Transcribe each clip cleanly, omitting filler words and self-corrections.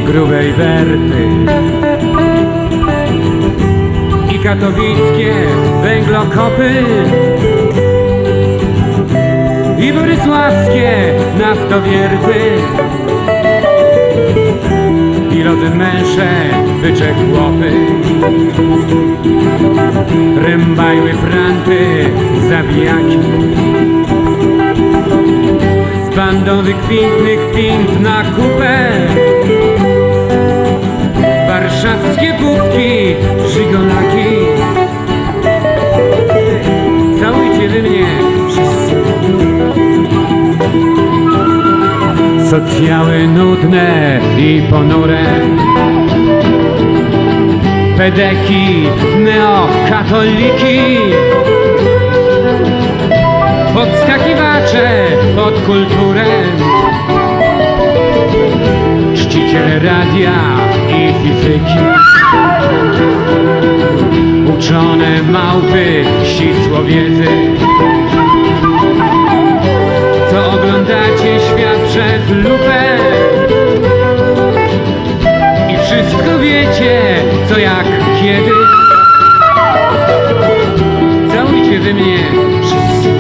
grubej Berty i katowickie węglokopy i borysławskie naftowierty i lody męsze, bycze chłopy, rębajły franty, zabijaki z bandą wykwintnych pint na kupę, warszawskie kubki, żigolaki. Całujcie wy mnie wszyscy. Socjały nudne i ponure, pedeki, neokatoliki, podskakiwacze pod kulturę, czciciele radia i fizyki, uczone małpy ścisłowiedzy, co oglądacie świat przez lupę i wszystko wiecie, co jak kiedy. Całujcie wy mnie wszyscy.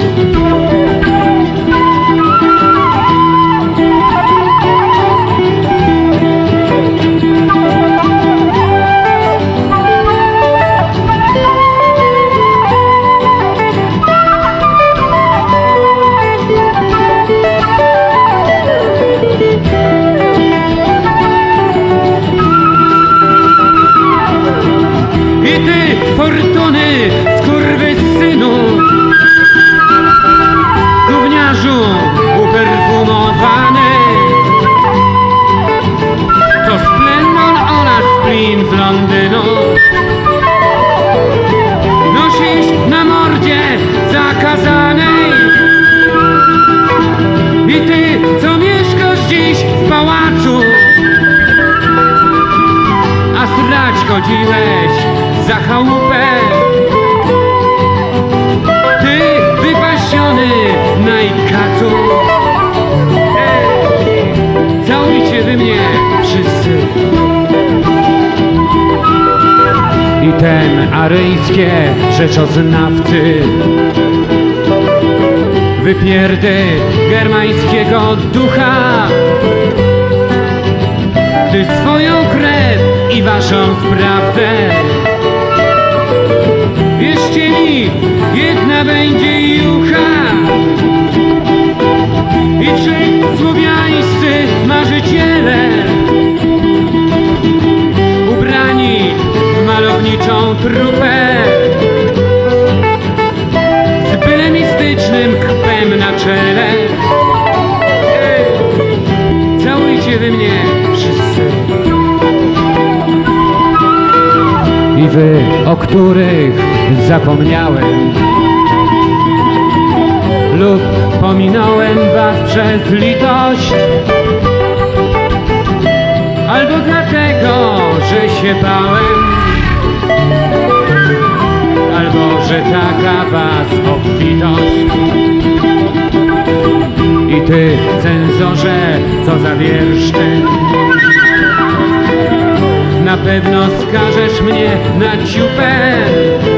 Fortuny, skurwysynu, gówniarzu uperfumowany, co splendor ona splin z Londynu nosisz na mordzie zakazanej. I ty, co mieszkasz dziś w pałacu, a srać chodziłeś za chałupę, ty wypasiony najkacu. Całujcie wy mnie wszyscy. I ten aryjskie rzeczoznawcy, wypierdy germańskiego ducha, gdy swoją krew i waszą sprawcę, wierzcie mi, jedna będzie jucha. I trzej słowiańscy marzyciele, ubrani w malowniczą trupę, z byle mistycznym kpem na czele. Całujcie wy mnie wszyscy. I wy, o których zapomniałem lub pominąłem was przez litość, albo dlatego, że się bałem, albo że taka was obfitość. I ty, cenzorze, co za wierszty, na pewno skażesz mnie na ciupę.